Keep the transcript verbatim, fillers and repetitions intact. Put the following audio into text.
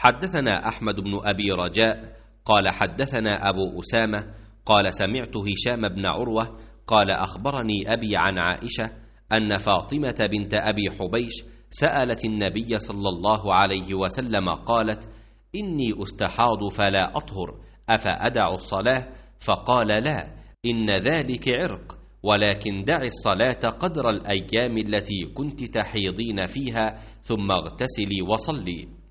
حدثنا أحمد بن أبي رجاء قال حدثنا أبو أسامة قال سمعت هشام بن عروة قال أخبرني أبي عن عائشة أن فاطمة بنت أبي حبيش سألت النبي صلى الله عليه وسلم قالت: إني أستحاض فلا أطهر، أفأدع الصلاة؟ فقال: لا، إن ذلك عرق، ولكن دع الصلاة قدر الأيام التي كنت تحيضين فيها ثم اغتسلي وصلي.